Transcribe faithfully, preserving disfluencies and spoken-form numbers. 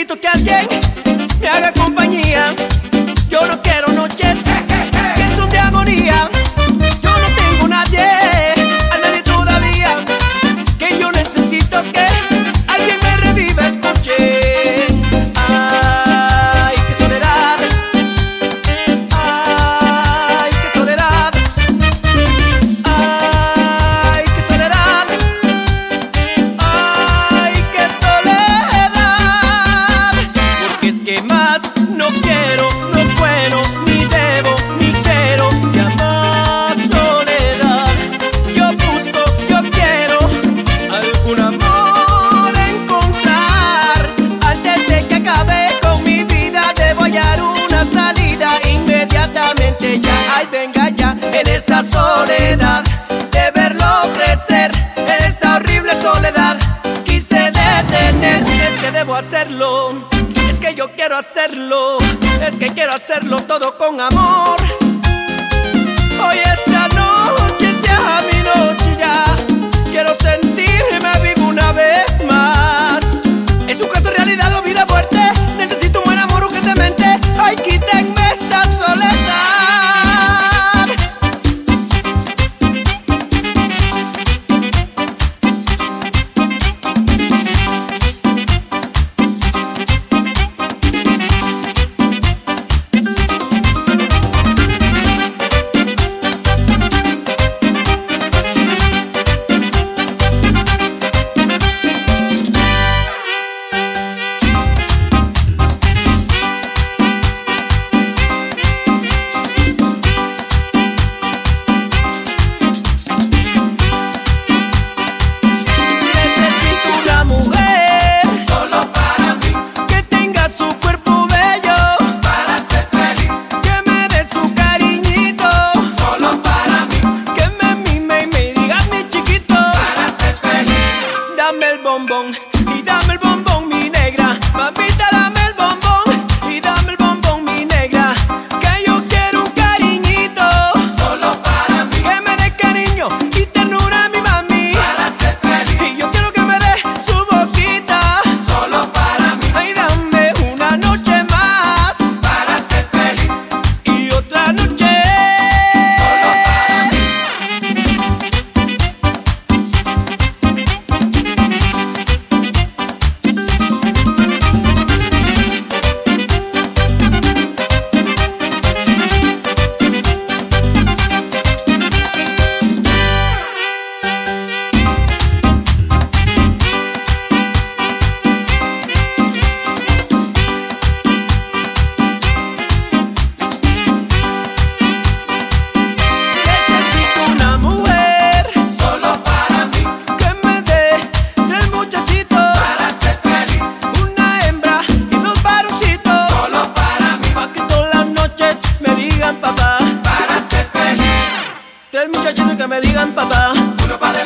necesito que alguien me haga compañía. Yo no quiero noches que son de agonía. Yo no tengo nadie, a nadie todavía, que yo necesito que alguien me reviva, escuche. Ay, qué soledad. Ay, qué soledad. Ay, qué soledad. Ay, qué soledad. Porque es que más no quiero, no es bueno, ni debo, ni quiero ya más soledad. Yo busco, yo quiero algún amor encontrar. Antes de que acabe con mi vida debo hallar una salida inmediatamente ya. Ay, venga ya, en esta soledad de verlo crecer, en esta horrible soledad quise detener. Es que debo hacerlo, es que yo quiero hacerlo, es que quiero hacerlo todo con amor. Hoy esta noche sea mi noche ya, quiero sentirme vivo una vez más. Es un caso de realidad o vida o muerte, necesito un buen amor urgentemente. Ay, quítenme esta soledad. Dame el bombón y dame el bombón, mi negra. Mamita, dame el bombón y dame el bombón, mi negra. Que yo quiero un cariñito solo para mí, que me dé cariño y ternura, mi mami, para ser feliz. y yo quiero que me dé su boquita Solo para mí, ay, dame una noche más para ser feliz. y otra noche Solo para mí. Necesito una mujer Solo para mí, que me dé tres muchachitos, para ser feliz. una hembra y dos varoncitos, Solo para mí, pa' que todas las noches me digan papá. para ser feliz. Tres muchachitos que me digan papá. Uno para